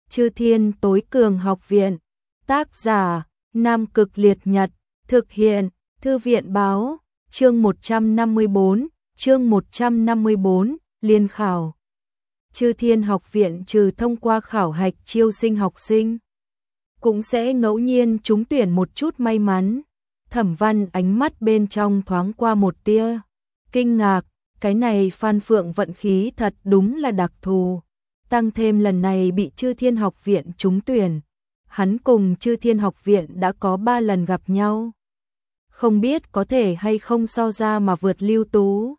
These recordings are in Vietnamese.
Chư Thiên Tối Cường Học Viện. Tác giả: Nam Cực Liệt Nhật. Thực hiện: Thư viện báo. Chương 154, Liên khảo. Chư Thiên Học Viện trừ thông qua khảo hạch chiêu sinh học sinh, cũng sẽ ngẫu nhiên trúng tuyển một chút may mắn. Thẩm Văn ánh mắt bên trong thoáng qua một tia kinh ngạc, cái này Phan Phượng vận khí thật đúng là đặc thù. Tăng thêm lần này bị Chư Thiên Học Viện trúng tuyển, hắn cùng Chư Thiên Học Viện đã có 3 lần gặp nhau. Không biết có thể hay không so ra mà vượt Lưu Tú.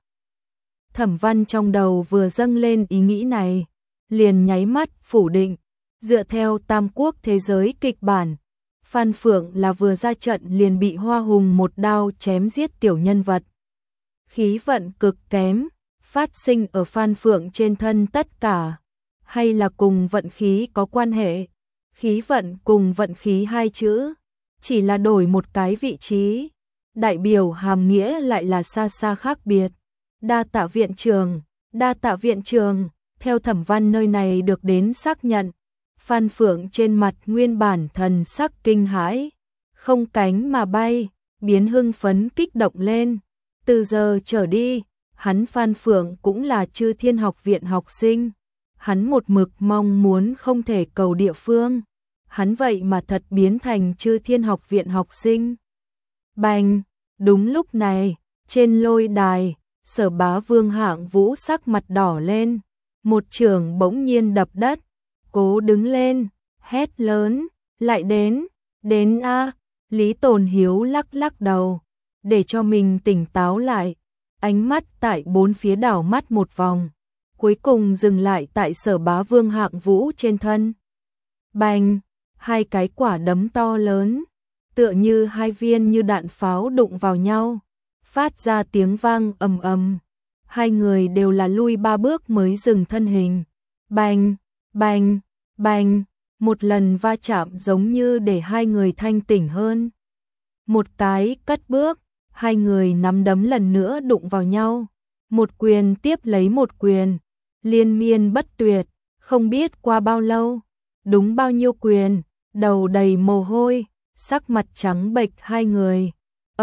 Thẩm Văn trong đầu vừa dâng lên ý nghĩ này, liền nháy mắt phủ định. Dựa theo Tam Quốc thế giới kịch bản, Phan Phượng là vừa ra trận liền bị Hoa Hùng một đao chém giết tiểu nhân vật. Khí vận cực kém, phát sinh ở Phan Phượng trên thân tất cả, hay là cùng vận khí có quan hệ? Khí vận cùng vận khí hai chữ, chỉ là đổi một cái vị trí, đại biểu hàm nghĩa lại là xa xa khác biệt. Đa tạ viện trường, đa tạ viện trường. Theo Thẩm Văn nơi này được đến xác nhận, Phan Phượng trên mặt nguyên bản thần sắc kinh hãi, không cánh mà bay, biến hưng phấn kích động lên. Từ giờ trở đi, hắn Phan Phượng cũng là Chư Thiên Học Viện học sinh. Hắn một mực mong muốn không thể cầu địa phương, hắn vậy mà thật biến thành Chư Thiên Học Viện học sinh. Bành! Đúng lúc này, trên lôi đài, Sở Bá Vương Hạng Vũ sắc mặt đỏ lên, một chưởng bỗng nhiên đập đất, cố đứng lên, hét lớn, lại đến a. Lý Tồn Hiếu lắc lắc đầu, để cho mình tỉnh táo lại, ánh mắt tại bốn phía đảo mắt một vòng, cuối cùng dừng lại tại Sở Bá Vương Hạng Vũ trên thân. Bành! Hai cái quả đấm to lớn, tựa như hai viên như đạn pháo đụng vào nhau, phát ra tiếng vang ầm ầm. Hai người đều là lui 3 bước mới dừng thân hình. Bành, bành, bành, một lần va chạm giống như để hai người thanh tỉnh hơn. Một cái cất bước, hai người nắm đấm lần nữa đụng vào nhau. Một quyền tiếp lấy một quyền, liên miên bất tuyệt, không biết qua bao lâu, đúng bao nhiêu quyền, đầu đầy mồ hôi, sắc mặt trắng bệch hai người,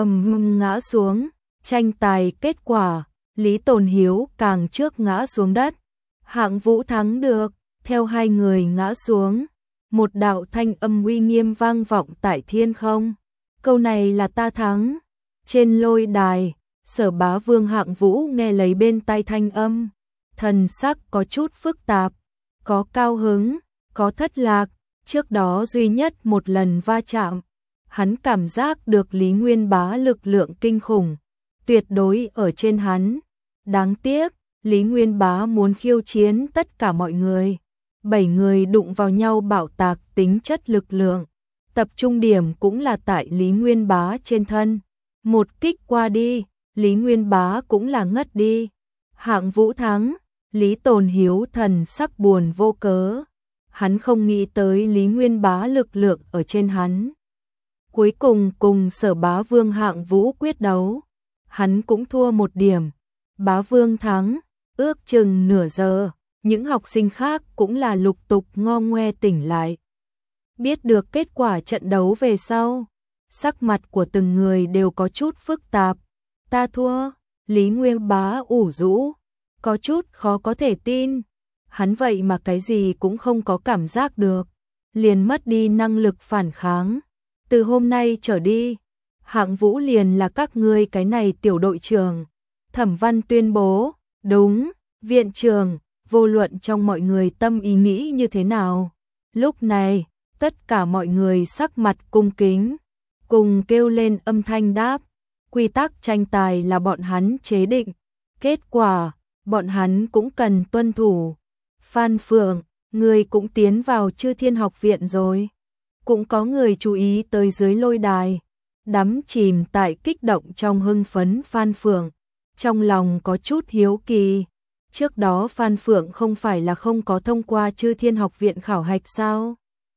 ngã xuống. Tranh tài kết quả, Lý Tồn Hiếu càng trước ngã xuống đất. Hạng Vũ thắng được, theo hai người ngã xuống, một đạo thanh âm uy nghiêm vang vọng tại thiên không. Câu này là ta thắng. Trên lôi đài, Sở Bá Vương Hạng Vũ nghe lấy bên tai thanh âm, thần sắc có chút phức tạp, có cao hứng, có thất lạc. Trước đó duy nhất một lần va chạm, hắn cảm giác được Lý Nguyên Bá lực lượng kinh khủng, tuyệt đối ở trên hắn. Đáng tiếc, Lý Nguyên Bá muốn khiêu chiến tất cả mọi người. 7 người đụng vào nhau bạo tạc tính chất lực lượng. Tập trung điểm cũng là tại Lý Nguyên Bá trên thân. Một kích qua đi, Lý Nguyên Bá cũng là ngất đi. Hạng Vũ thắng, Lý Tồn Hiếu thần sắc buồn vô cớ. Hắn không nghĩ tới Lý Nguyên Bá lực lượng ở trên hắn. Cuối cùng cùng Sở Bá Vương Hạng Vũ quyết đấu, hắn cũng thua một điểm. Bá Vương thắng, ước chừng nửa giờ, những học sinh khác cũng là lục tục ngo ngoe tỉnh lại. Biết được kết quả trận đấu về sau, sắc mặt của từng người đều có chút phức tạp. Ta thua, Lý Nguyên Bá ủ rũ, có chút khó có thể tin. Hắn vậy mà cái gì cũng không có cảm giác được, liền mất đi năng lực phản kháng. Từ hôm nay trở đi, Hạng Vũ liền là các ngươi cái này tiểu đội trưởng. Thẩm Văn tuyên bố. Đúng, viện trưởng, vô luận trong mọi người tâm ý nghĩ như thế nào. Lúc này, tất cả mọi người sắc mặt cung kính, cùng kêu lên âm thanh đáp. Quy tắc tranh tài là bọn hắn chế định, kết quả, bọn hắn cũng cần tuân thủ. Phan Phượng, người cũng tiến vào Chư Thiên Học Viện rồi. Cũng có người chú ý tới dưới lôi đài, đắm chìm tại kích động trong hưng phấn Phan Phượng, trong lòng có chút hiếu kỳ. Trước đó Phan Phượng không phải là không có thông qua Chư Thiên Học Viện khảo hạch sao?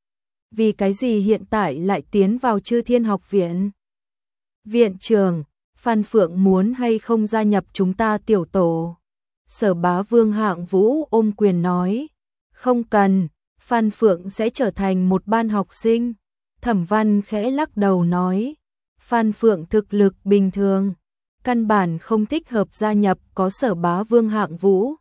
Vì cái gì hiện tại lại tiến vào Chư Thiên Học Viện? Viện trưởng, Phan Phượng muốn hay không gia nhập chúng ta tiểu tổ? Sở Bá Vương Hạng Vũ ôm quyền nói. Không cần, Phan Phượng sẽ trở thành một ban học sinh. Thẩm Văn khẽ lắc đầu nói, Phan Phượng thực lực bình thường, căn bản không thích hợp gia nhập có Sở Bá Vương hạng vũ.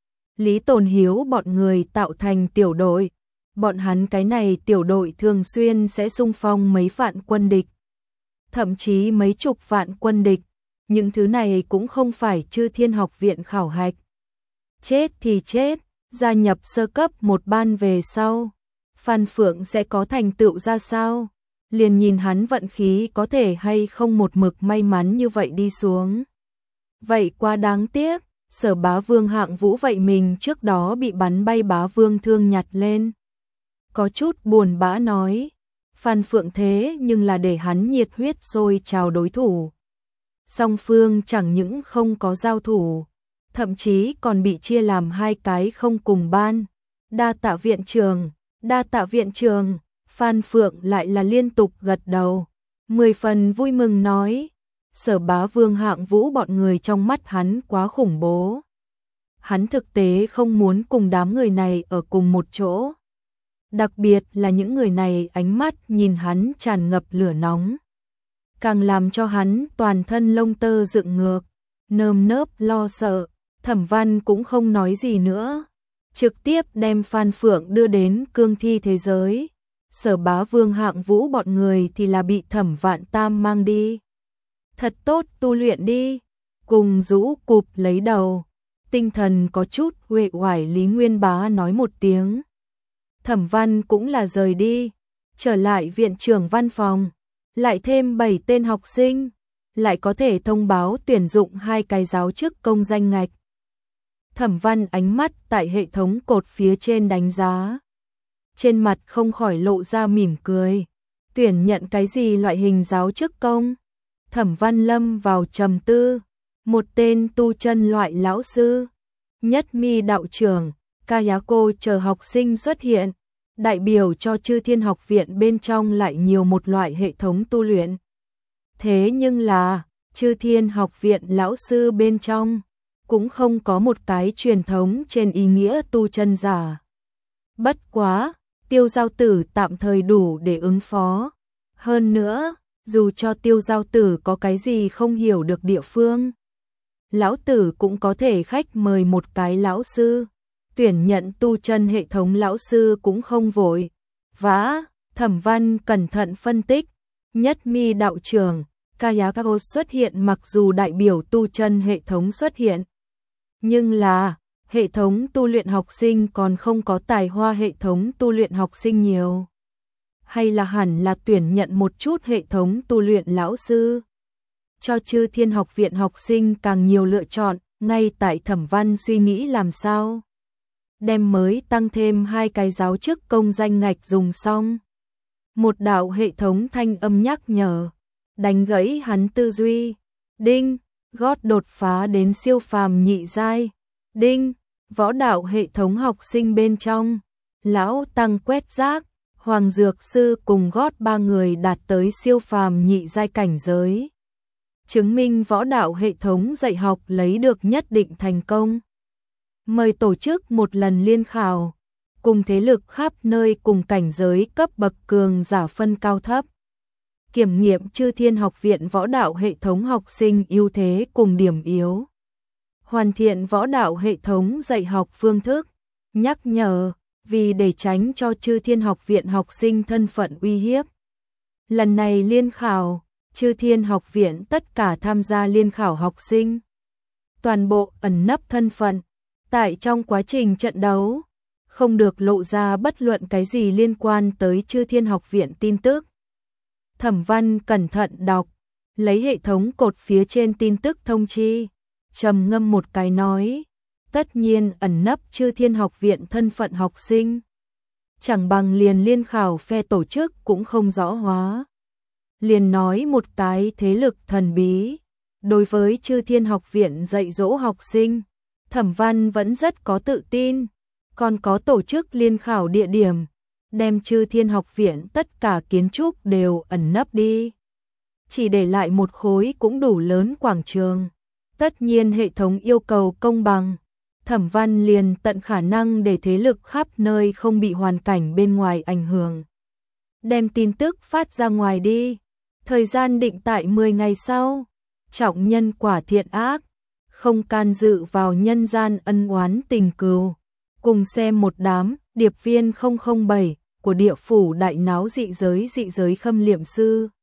Lý Tồn Hiếu bọn người tạo thành tiểu đội, bọn hắn cái này tiểu đội thường xuyên sẽ xung phong mấy vạn quân địch, thậm chí mấy chục vạn quân địch, những thứ này cũng không phải Chư Thiên Học Viện khảo hạch. Chết thì chết, gia nhập sơ cấp một ban về sau, Phan Phượng sẽ có thành tựu ra sao? Liền nhìn hắn vận khí có thể hay không một mực may mắn như vậy đi xuống. Vậy quá đáng tiếc, Sở Bá Vương hạng vũ vậy mình trước đó bị bắn bay Bá Vương thương nhặt lên. Có chút buồn bã nói, Phan Phượng thế nhưng là để hắn nhiệt huyết sôi trào đối thủ. Song phương chẳng những không có giao thủ, thậm chí còn bị chia làm hai cái không cùng ban. Đa tạ viện trường, đa tạ viện trường. Phan Phượng lại là liên tục gật đầu, 10 phần vui mừng nói, Sở Bá Vương hạng vũ bọn người trong mắt hắn quá khủng bố. Hắn thực tế không muốn cùng đám người này ở cùng một chỗ. Đặc biệt là những người này ánh mắt nhìn hắn tràn ngập lửa nóng, càng làm cho hắn toàn thân lông tơ dựng ngược, nơm nớp lo sợ. Thẩm Văn cũng không nói gì nữa, trực tiếp đem Phan Phượng đưa đến cương thi thế giới. Sở Bá Vương hạng vũ bọn người thì là bị Thẩm Vạn Tam mang đi. Thật tốt tu luyện đi, cùng rũ cụp lấy đầu, tinh thần có chút uể oải Lý Nguyên Bá nói một tiếng. Thẩm Văn cũng là rời đi, trở lại viện trưởng văn phòng, lại thêm 7 tên học sinh, lại có thể thông báo tuyển dụng 2 cái giáo chức công danh ngạch. Thẩm Văn ánh mắt tại hệ thống cột phía trên đánh giá, trên mặt không khỏi lộ ra mỉm cười. Tuyển nhận cái gì loại hình giáo chức công? Thẩm Văn lâm vào trầm tư. Một tên tu chân loại lão sư, Nhất Mi đạo trưởng, Kayako chờ học sinh xuất hiện, đại biểu cho Chư Thiên Học Viện bên trong lại nhiều một loại hệ thống tu luyện. Thế nhưng là, Chư Thiên Học Viện lão sư bên trong cũng không có một cái truyền thống trên ý nghĩa tu chân giả. Bất quá, Tiêu Giao Tử tạm thời đủ để ứng phó. Hơn nữa, dù cho Tiêu Giao Tử có cái gì không hiểu được địa phương, lão tử cũng có thể khách mời một cái lão sư. Tuyển nhận tu chân hệ thống lão sư cũng không vội vã. Thẩm Văn cẩn thận phân tích, Nhất Mi đạo trưởng, Kayako xuất hiện mặc dù đại biểu tu chân hệ thống xuất hiện, nhưng là hệ thống tu luyện học sinh còn không có tài hoa hệ thống tu luyện học sinh nhiều. Hay là hẳn là tuyển nhận một chút hệ thống tu luyện lão sư, cho Chư Thiên Học Viện học sinh càng nhiều lựa chọn. Ngay tại Thẩm Văn suy nghĩ làm sao đem mới tăng thêm 2 cái giáo chức công danh ngạch dùng xong, một đạo hệ thống thanh âm nhắc nhở đánh gãy hắn tư duy. Đinh, gót đột phá đến siêu phàm nhị giai. Đinh, võ đạo hệ thống học sinh bên trong, lão tăng quét rác, Hoàng Dược Sư cùng gót 3 người đạt tới siêu phàm nhị giai cảnh giới, chứng minh võ đạo hệ thống dạy học lấy được nhất định thành công. Mời tổ chức một lần liên khảo, cùng thế lực khắp nơi cùng cảnh giới cấp bậc cường giả phân cao thấp. Kiểm nghiệm Chư Thiên Học Viện võ đạo hệ thống học sinh ưu thế cùng điểm yếu. Hoàn thiện võ đạo hệ thống dạy học phương thức. Nhắc nhở, vì để tránh cho Chư Thiên Học Viện học sinh thân phận uy hiếp. Lần này liên khảo, Chư Thiên Học Viện tất cả tham gia liên khảo học sinh toàn bộ ẩn nấp thân phận. Tại trong quá trình trận đấu, không được lộ ra bất luận cái gì liên quan tới Chư Thiên Học Viện tin tức. Thẩm Văn cẩn thận đọc, lấy hệ thống cột phía trên tin tức thông chi, trầm ngâm một cái nói, tất nhiên ẩn nấp Chư Thiên Học Viện thân phận học sinh, chẳng bằng liền liên khảo phe tổ chức cũng không rõ hóa. Liền nói một cái thế lực thần bí, đối với Chư Thiên Học Viện dạy dỗ học sinh, Thẩm Văn vẫn rất có tự tin, còn có tổ chức liên khảo địa điểm, đem Chư Thiên Học Viện tất cả kiến trúc đều ẩn nấp đi. Chỉ để lại một khối cũng đủ lớn quảng trường. Tất nhiên hệ thống yêu cầu công bằng, Thẩm Văn liền tận khả năng để thế lực khắp nơi không bị hoàn cảnh bên ngoài ảnh hưởng. Đem tin tức phát ra ngoài đi. Thời gian định tại 10 ngày sau. Trọng nhân quả thiện ác. Không can dự vào nhân gian ân oán tình cừu. Cùng xem một đám điệp viên 007 của địa phủ đại náo dị giới Khâm Liệm Sư.